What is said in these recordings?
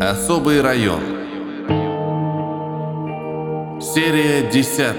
Особый район. Серия 10.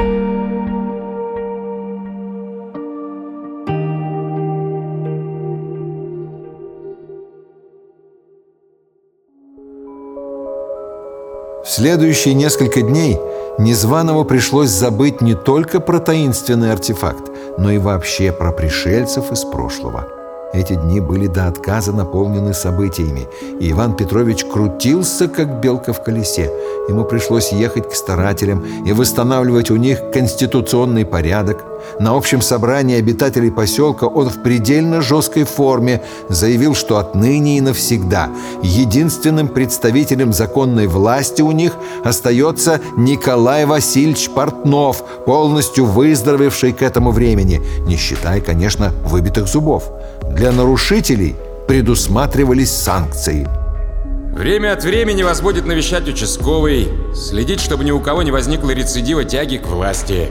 В следующие несколько дней Незваному пришлось забыть не только про таинственный артефакт, но и вообще про пришельцев из прошлого. Эти дни были до отказа наполнены событиями, и Иван Петрович крутился, как белка в колесе. Ему пришлось ехать к старателям и восстанавливать у них конституционный порядок. На общем собрании обитателей поселка он в предельно жесткой форме заявил, что отныне и навсегда единственным представителем законной власти у них остается Николай Васильевич Портнов, полностью выздоровевший к этому времени, не считая, конечно, выбитых зубов. Для нарушителей предусматривались санкции. Время от времени вас будет навещать участковый, следить, чтобы ни у кого не возникло рецидива тяги к власти.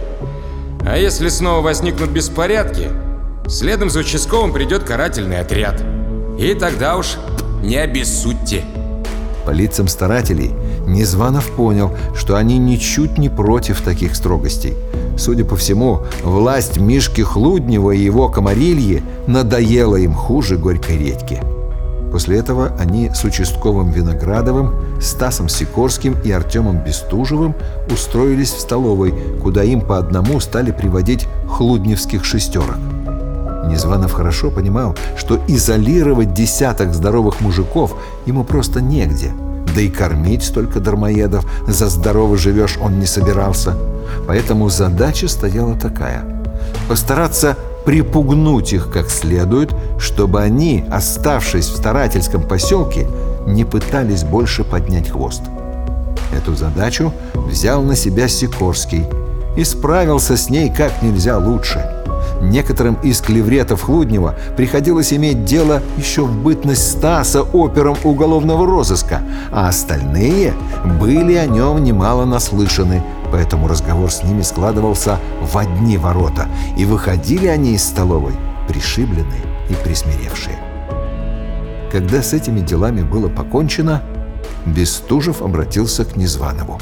А если снова возникнут беспорядки, следом за участковым придет карательный отряд. И тогда уж не обессудьте. По лицам старателей Незванов понял, что они ничуть не против таких строгостей. Судя по всему, власть Мишки Хлуднева и его комарильи надоела им хуже горькой редьки. После этого они с участковым Виноградовым, Стасом Сикорским и Артемом Бестужевым устроились в столовой, куда им по одному стали приводить хлудневских шестерок. Незванов хорошо понимал, что изолировать десяток здоровых мужиков ему просто негде. Да и кормить столько дармоедов за здорово живешь он не собирался. Поэтому задача стояла такая: постараться припугнуть их как следует, чтобы они, оставшись в старательском поселке, не пытались больше поднять хвост. Эту задачу взял на себя Сикорский и справился с ней как нельзя лучше. Некоторым из клевретов Хлуднева приходилось иметь дело еще в бытность Стаса опером уголовного розыска, а остальные были о нем немало наслышаны, поэтому разговор с ними складывался в одни ворота, и выходили они из столовой пришибленные и присмиревшие. Когда с этими делами было покончено, Бестужев обратился к Незванову.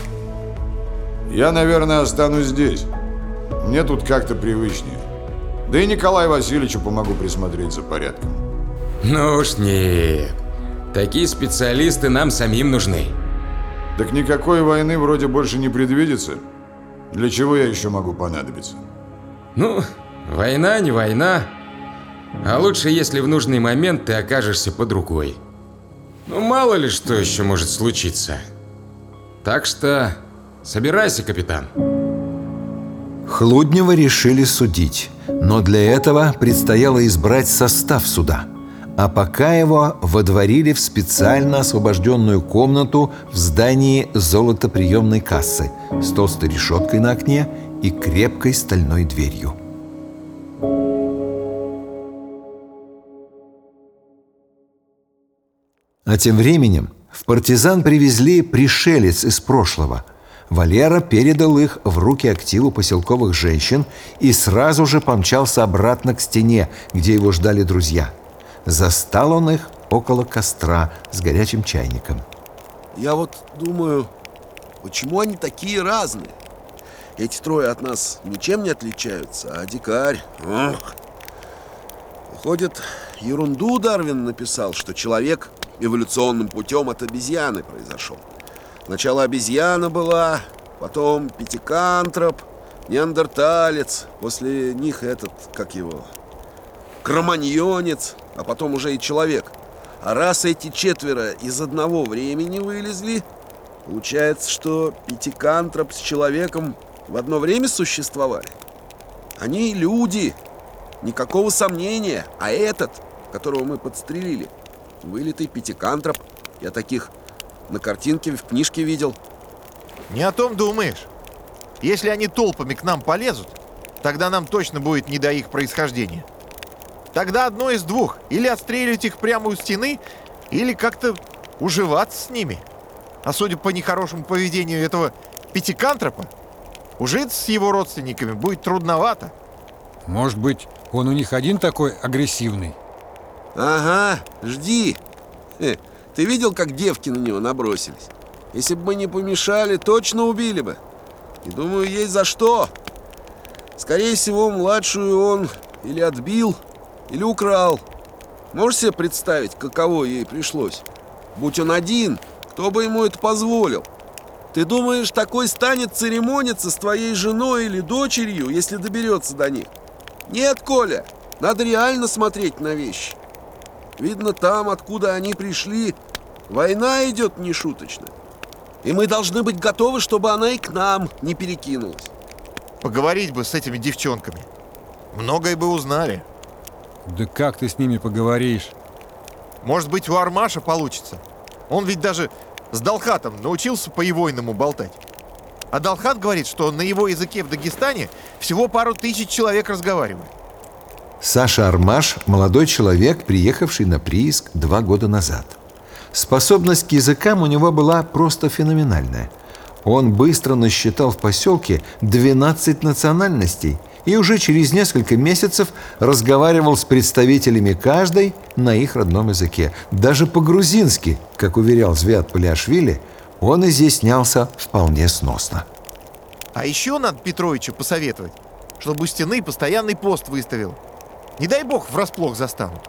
«Я, наверное, останусь здесь. Мне тут как-то привычнее. Да и Николаю Васильевичу помогу присмотреть за порядком». Ну уж нет. Такие специалисты нам самим нужны. Так никакой войны вроде больше не предвидится. Для чего я еще могу понадобиться? Ну, война не война. А лучше, если в нужный момент ты окажешься под рукой. Ну, мало ли что еще может случиться. Так что собирайся, капитан. Хлуднева решили судить, но для этого предстояло избрать состав суда. А пока его водворили в специально освобожденную комнату в здании золотоприемной кассы с толстой решеткой на окне и крепкой стальной дверью. А тем временем в партизан привезли пришелец из прошлого. Валера передал их в руки активу поселковых женщин и сразу же помчался обратно к стене, где его ждали друзья. Застал он их около костра с горячим чайником. Я вот думаю, почему они такие разные? Эти трое от нас ничем не отличаются, а дикарь... Выходит, ерунду Дарвин написал, что человек эволюционным путем от обезьяны произошел. Сначала обезьяна была, потом пятикантроп, неандерталец, после них этот, как его, кроманьонец, а потом уже и человек. А раз эти четверо из одного времени вылезли, получается, что пятикантроп с человеком в одно время существовали. Они люди, никакого сомнения, а этот, которого мы подстрелили, вылитый пятикантроп. Я таких на картинке в книжке видел. Не о том думаешь. Если они толпами к нам полезут, тогда нам точно будет не до их происхождения. Тогда одно из двух: или отстреливать их прямо у стены, или как-то уживаться с ними. А судя по нехорошему поведению этого пятикантропа, ужиться с его родственниками будет трудновато. Может быть, он у них один такой агрессивный? Ага, жди. Ты видел, как девки на него набросились? Если бы мы не помешали, точно убили бы. И думаю, есть за что. Скорее всего, младшую он или отбил, или украл. Можешь себе представить, каково ей пришлось? Будь он один, кто бы ему это позволил? Ты думаешь, такой станет церемониться с твоей женой или дочерью, если доберется до них? Нет, Коля, надо реально смотреть на вещи. Видно, там, откуда они пришли, война идет нешуточная. И мы должны быть готовы, чтобы она и к нам не перекинулась. Поговорить бы с этими девчонками. Многое бы узнали. Да как ты с ними поговоришь? Может быть, у Армаша получится. Он ведь даже с Далхатом научился по-ивойному болтать. А Далхат говорит, что на его языке в Дагестане всего пару тысяч человек разговаривают. Саша Армаш – молодой человек, приехавший на прииск 2 года назад. Способность к языкам у него была просто феноменальная. Он быстро насчитал в поселке 12 национальностей и уже через несколько месяцев разговаривал с представителями каждой на их родном языке. Даже по-грузински, как уверял Звят Палиашвили, он изъяснялся вполне сносно. А еще надо Петровичу посоветовать, чтобы у стены постоянный пост выставил. Не дай бог врасплох застанут.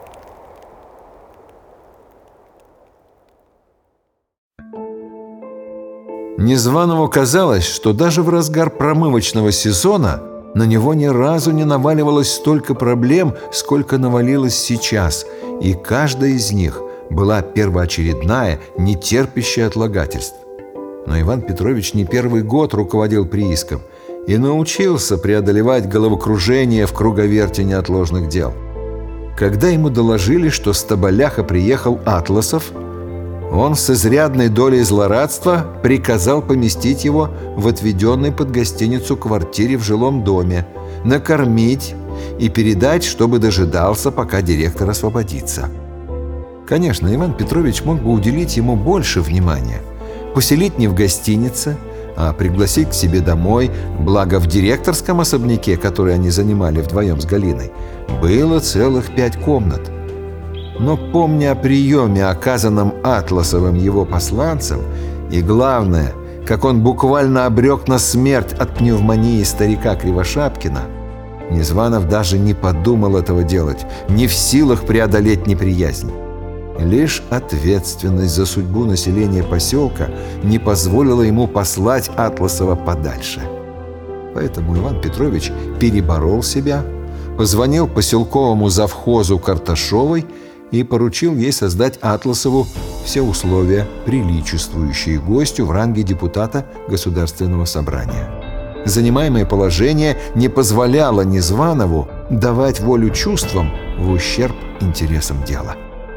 Незваному казалось, что даже в разгар промывочного сезона на него ни разу не наваливалось столько проблем, сколько навалилось сейчас, и каждая из них была первоочередная, не терпящая отлагательств. Но Иван Петрович не первый год руководил прииском и научился преодолевать головокружение в круговерте неотложных дел. Когда ему доложили, что с Тоболяха приехал Атласов, он с изрядной долей злорадства приказал поместить его в отведенной под гостиницу квартире в жилом доме, накормить и передать, чтобы дожидался, пока директор освободится. Конечно, Иван Петрович мог бы уделить ему больше внимания, поселить не в гостинице, а пригласить к себе домой, благо в директорском особняке, который они занимали вдвоем с Галиной, было целых 5 комнат. Но помня о приеме, оказанном Атласовым его посланцем, и главное, как он буквально обрек на смерть от пневмонии старика Кривошапкина, Незванов даже не подумал этого делать, не в силах преодолеть неприязнь. Лишь ответственность за судьбу населения поселка не позволила ему послать Атласова подальше. Поэтому Иван Петрович переборол себя, позвонил поселковому завхозу Карташовой и поручил ей создать Атласову все условия, приличествующие гостю в ранге депутата Государственного собрания. Занимаемое положение не позволяло Незванову давать волю чувствам в ущерб интересам дела.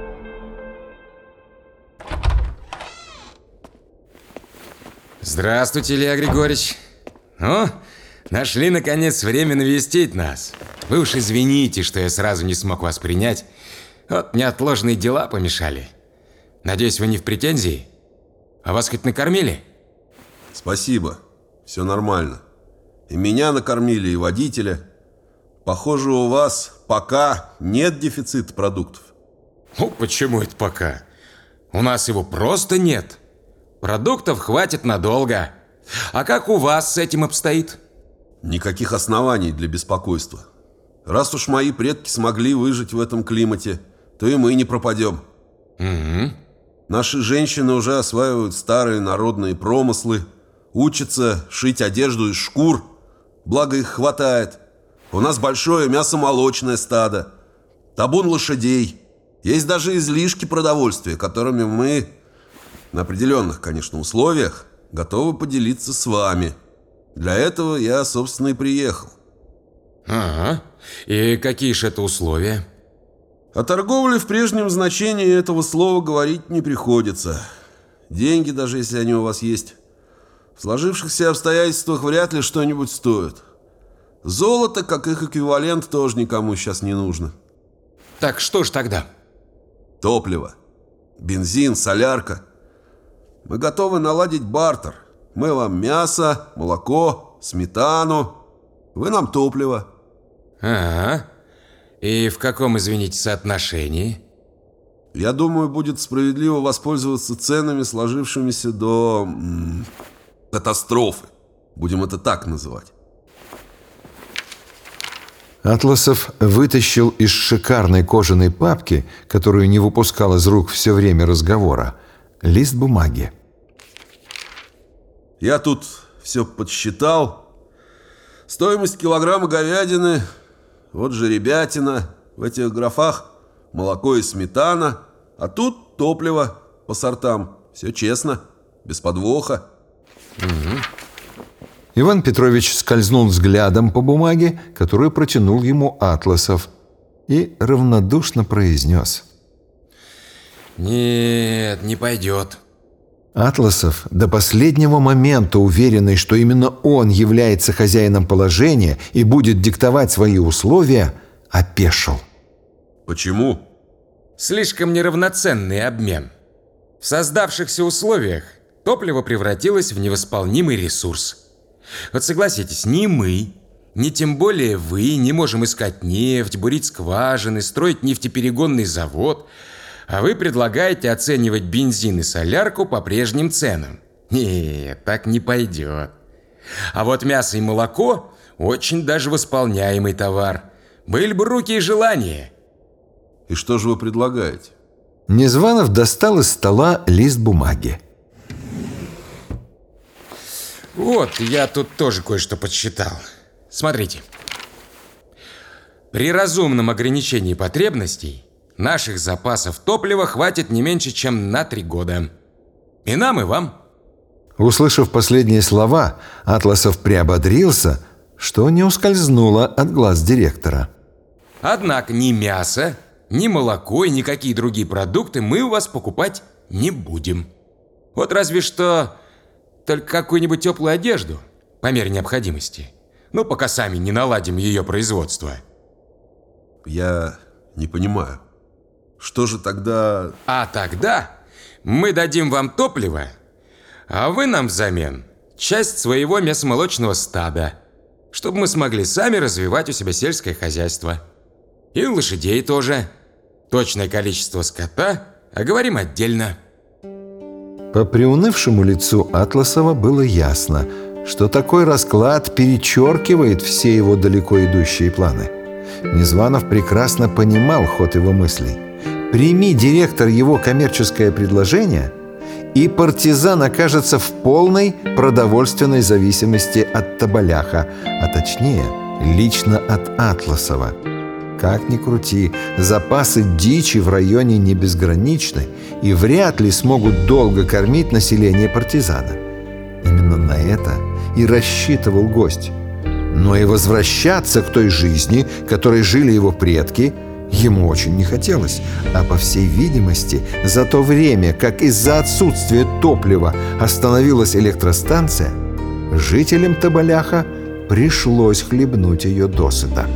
Здравствуйте, Илья Григорьевич. О, нашли, наконец, время навестить нас. Вы уж извините, что я сразу не смог вас принять. Вот неотложные дела помешали. Надеюсь, вы не в претензии? А вас хоть накормили? Спасибо, все нормально. И меня накормили, и водителя. Похоже, у вас пока нет дефицита продуктов. Ну, почему это пока? У нас его просто нет. Продуктов хватит надолго. А как у вас с этим обстоит? Никаких оснований для беспокойства. Раз уж мои предки смогли выжить в этом климате, то и мы не пропадем. Угу. Наши женщины уже осваивают старые народные промыслы, учатся шить одежду из шкур, благо их хватает. У нас большое мясомолочное стадо, табун лошадей. Есть даже излишки продовольствия, которыми мы, на определенных, конечно, условиях, готовы поделиться с вами. Для этого я, собственно, и приехал. Ага. И какие же это условия? О торговле в прежнем значении этого слова говорить не приходится. Деньги, даже если они у вас есть, в сложившихся обстоятельствах вряд ли что-нибудь стоят. Золото, как их эквивалент, тоже никому сейчас не нужно. Так что ж тогда? Топливо, бензин, солярка. Мы готовы наладить бартер. Мы вам мясо, молоко, сметану. Вы нам топливо. Ага. И в каком, извините, соотношении? Я думаю, будет справедливо воспользоваться ценами, сложившимися до катастрофы. Будем это так называть. Атласов вытащил из шикарной кожаной папки, которую не выпускал из рук все время разговора, лист бумаги. Я тут все подсчитал. Стоимость килограмма говядины, вот жеребятина, в этих графах молоко и сметана, а тут топливо по сортам. Все честно, без подвоха. Иван Петрович скользнул взглядом по бумаге, которую протянул ему Атласов, и равнодушно произнес: Нет, не пойдет. Атласов, до последнего момента уверенный, что именно он является хозяином положения и будет диктовать свои условия, опешил. Почему? Слишком неравноценный обмен. В создавшихся условиях топливо превратилось в невосполнимый ресурс. Вот согласитесь, ни мы, ни тем более вы не можем искать нефть, бурить скважины, строить нефтеперегонный завод, а вы предлагаете оценивать бензин и солярку по прежним ценам. Нет, так не пойдет. А вот мясо и молоко – очень даже восполняемый товар. Были бы руки и желания. И что же вы предлагаете? Незванов достал из стола лист бумаги. Вот, я тут тоже кое-что подсчитал. Смотрите. При разумном ограничении потребностей наших запасов топлива хватит не меньше, чем на 3 года. И нам, и вам. Услышав последние слова, Атласов приободрился, что не ускользнуло от глаз директора. Однако ни мясо, ни молоко и никакие другие продукты мы у вас покупать не будем. Вот разве что только какую-нибудь теплую одежду, по мере необходимости. Ну, пока сами не наладим ее производство. Я не понимаю. Что же тогда... А тогда мы дадим вам топливо, а вы нам взамен часть своего мясомолочного стада, чтобы мы смогли сами развивать у себя сельское хозяйство. И лошадей тоже. Точное количество скота оговорим отдельно. По приунывшему лицу Атласова было ясно, что такой расклад перечеркивает все его далеко идущие планы. Незванов прекрасно понимал ход его мыслей. Прими директор его коммерческое предложение, и партизан окажется в полной продовольственной зависимости от Табаляха, а точнее, лично от Атласова. Как ни крути, запасы дичи в районе не безграничны и вряд ли смогут долго кормить население партизана. Именно на это и рассчитывал гость. Но и возвращаться к той жизни, которой жили его предки, ему очень не хотелось. А по всей видимости, за то время, как из-за отсутствия топлива остановилась электростанция, жителям Табаляха пришлось хлебнуть ее досыта.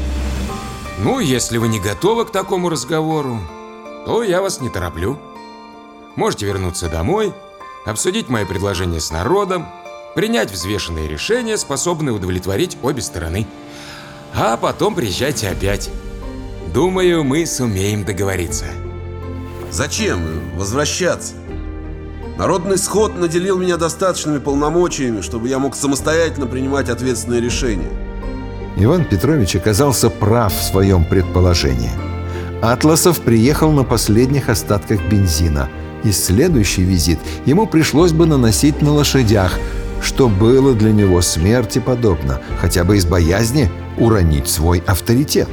Ну, если вы не готовы к такому разговору, то я вас не тороплю. Можете вернуться домой, обсудить мои предложения с народом, принять взвешенные решения, способные удовлетворить обе стороны. А потом приезжайте опять. Думаю, мы сумеем договориться. Зачем возвращаться? Народный сход наделил меня достаточными полномочиями, чтобы я мог самостоятельно принимать ответственные решения. Иван Петрович оказался прав в своем предположении. Атласов приехал на последних остатках бензина, и следующий визит ему пришлось бы наносить на лошадях, что было для него смерти подобно, хотя бы из боязни уронить свой авторитет.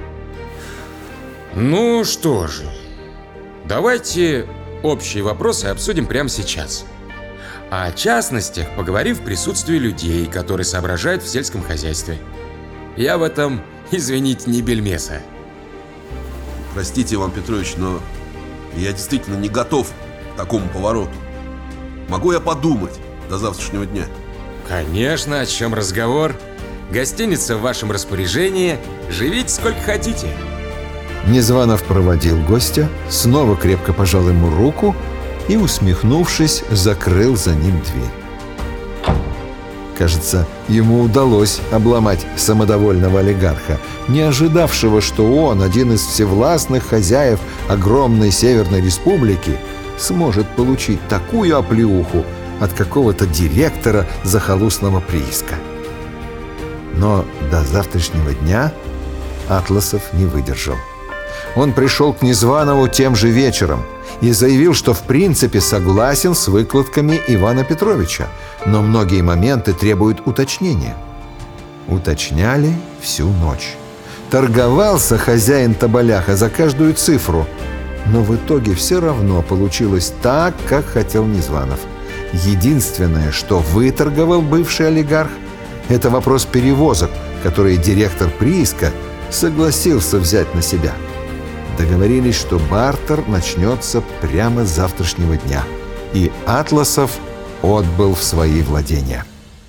Ну что же, давайте общие вопросы обсудим прямо сейчас. А о частностях поговорим в присутствии людей, которые соображают в сельском хозяйстве. Я в этом, извините, не бельмеса. Простите, Иван Петрович, но я действительно не готов к такому повороту. Могу я подумать до завтрашнего дня? Конечно, о чем разговор? Гостиница в вашем распоряжении, живите сколько хотите. Незванов проводил гостя, снова крепко пожал ему руку и, усмехнувшись, закрыл за ним дверь. Кажется, ему удалось обломать самодовольного олигарха, не ожидавшего, что он, один из всевластных хозяев огромной Северной Республики, сможет получить такую оплеуху от какого-то директора захолустного прииска. Но до завтрашнего дня Атласов не выдержал. Он пришел к Незванову тем же вечером и заявил, что в принципе согласен с выкладками Ивана Петровича, но многие моменты требуют уточнения. Уточняли всю ночь. Торговался хозяин Табаляха за каждую цифру, но в итоге все равно получилось так, как хотел Незванов. Единственное, что выторговал бывший олигарх, это вопрос перевозок, которые директор прииска согласился взять на себя. Договорились, что бартер начнется прямо с завтрашнего дня, и Атласов отбыл в свои владения.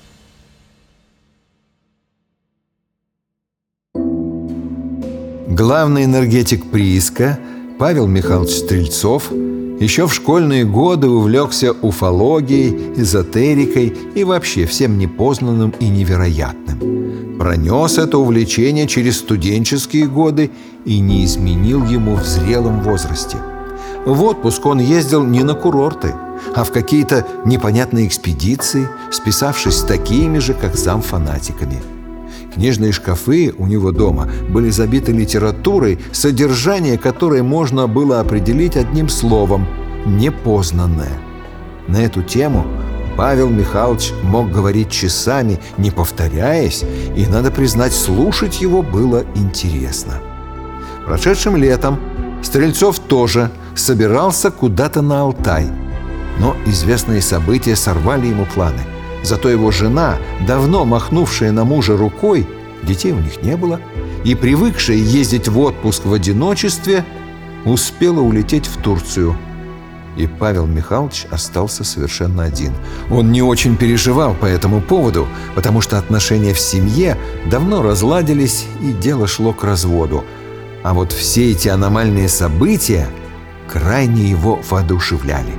Главный энергетик прииска Павел Михайлович Стрельцов еще в школьные годы увлекся уфологией, эзотерикой и вообще всем непознанным и невероятным. Пронес это увлечение через студенческие годы и не изменил ему в зрелом возрасте. В отпуск он ездил не на курорты, а в какие-то непонятные экспедиции, списавшись с такими же, как сам, фанатиками. Книжные шкафы у него дома были забиты литературой, содержание которой можно было определить одним словом – непознанное. На эту тему Павел Михайлович мог говорить часами, не повторяясь, и, надо признать, слушать его было интересно. Прошедшим летом Стрельцов тоже собирался куда-то на Алтай, но известные события сорвали ему планы. Зато его жена, давно махнувшая на мужа рукой, детей у них не было, и привыкшая ездить в отпуск в одиночестве, успела улететь в Турцию. И Павел Михайлович остался совершенно один. Он не очень переживал по этому поводу, потому что отношения в семье давно разладились, и дело шло к разводу. А вот все эти аномальные события крайне его воодушевляли.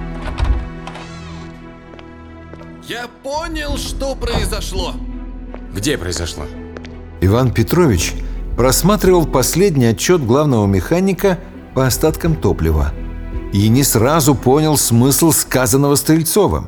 Я понял, что произошло. Где произошло? Иван Петрович просматривал последний отчет главного механика по остаткам топлива и не сразу понял смысл сказанного Стрельцовым.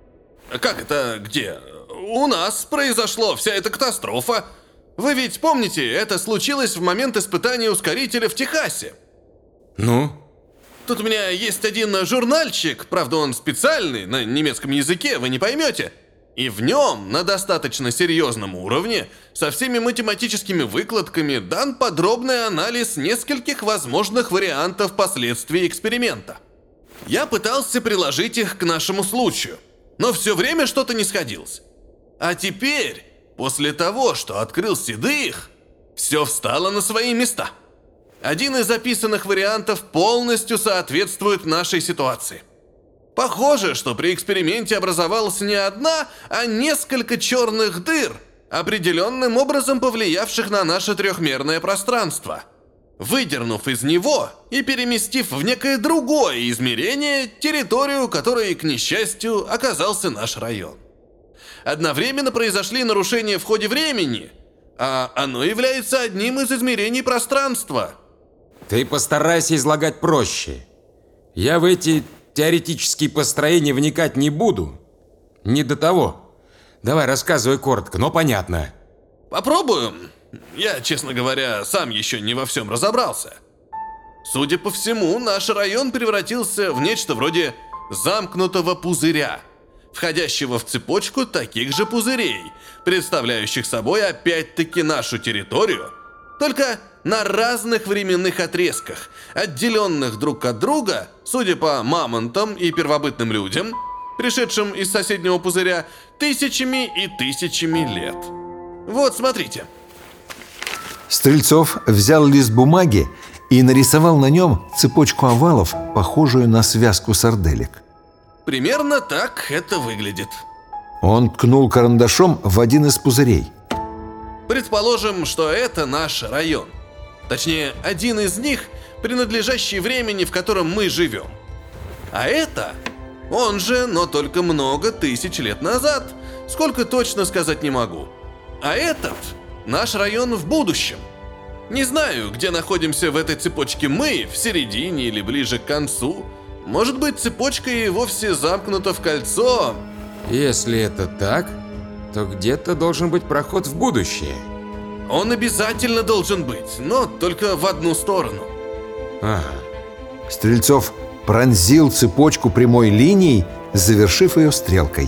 Как это где? У нас произошла вся эта катастрофа. Вы ведь помните, это случилось в момент испытания ускорителя в Техасе. Ну? Тут у меня есть один журнальчик, правда он специальный, на немецком языке, вы не поймете. И в нем на достаточно серьезном уровне, со всеми математическими выкладками, дан подробный анализ нескольких возможных вариантов последствий эксперимента. Я пытался приложить их к нашему случаю, но все время что-то не сходилось. А теперь, после того, что открыл Седых, все встало на свои места. Один из записанных вариантов полностью соответствует нашей ситуации. Похоже, что при эксперименте образовалась не одна, а несколько черных дыр, определенным образом повлиявших на наше трехмерное пространство. Выдернув из него и переместив в некое другое измерение территорию, которой, к несчастью, оказался наш район. Одновременно произошли нарушения в ходе времени, а оно является одним из измерений пространства. Ты постарайся излагать проще. Я в эти теоретические построения вникать не буду. Не до того. Давай рассказывай коротко, но понятно. Попробуем. Я, честно говоря, сам еще не во всем разобрался. Судя по всему, наш район превратился в нечто вроде замкнутого пузыря, входящего в цепочку таких же пузырей, представляющих собой опять-таки нашу территорию, только на разных временных отрезках, отделенных друг от друга, судя по мамонтам и первобытным людям, пришедшим из соседнего пузыря, тысячами и тысячами лет. Вот, смотрите. Стрельцов взял лист бумаги и нарисовал на нем цепочку овалов, похожую на связку сарделек. Примерно так это выглядит. Он ткнул карандашом в один из пузырей. Предположим, что это наш район. Точнее, один из них, принадлежащий времени, в котором мы живем. А это, он же, но только много тысяч лет назад, Сколько точно сказать не могу. А этот – наш район в будущем. Не знаю, где находимся в этой цепочке мы, в середине или ближе к концу. Может быть, цепочка и вовсе замкнута в кольцо. Если это так, то где-то должен быть проход в будущее. Он обязательно должен быть, но только в одну сторону. Ага. Стрельцов пронзил цепочку прямой линией, завершив ее стрелкой.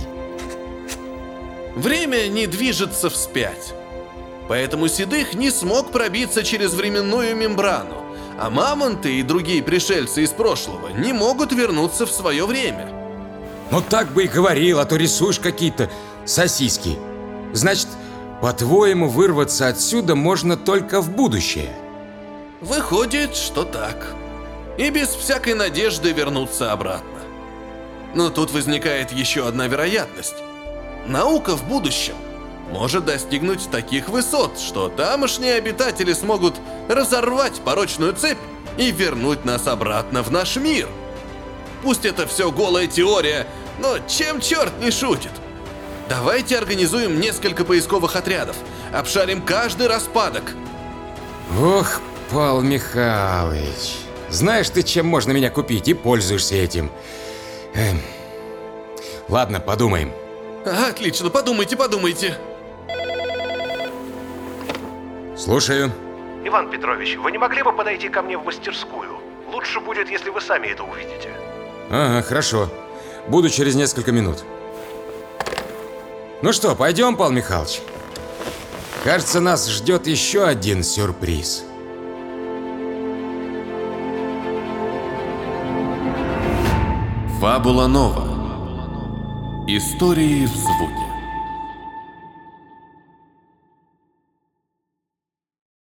Время не движется вспять. Поэтому Седых не смог пробиться через временную мембрану, а мамонты и другие пришельцы из прошлого не могут вернуться в свое время. Ну так бы и говорил, а то рисуешь какие-то сосиски. Значит, по-твоему, вырваться отсюда можно только в будущее? Выходит, что так. И без всякой надежды вернуться обратно. Но тут возникает еще одна вероятность. Наука в будущем может достигнуть таких высот, что тамошние обитатели смогут разорвать порочную цепь и вернуть нас обратно в наш мир. Пусть это все голая теория, но чем черт не шутит? Давайте организуем несколько поисковых отрядов, обшарим каждый распадок. Ох, Павел Михайлович, знаешь ты, чем можно меня купить, и пользуешься этим. Ладно, подумаем. Отлично, подумайте. Слушаю. Иван Петрович, вы не могли бы подойти ко мне в мастерскую? Лучше будет, если вы сами это увидите. Ага, хорошо. Буду через несколько минут. Ну что, пойдем, Павел Михайлович? Кажется, нас ждет еще один сюрприз. Фабула Нова. Истории в звуке.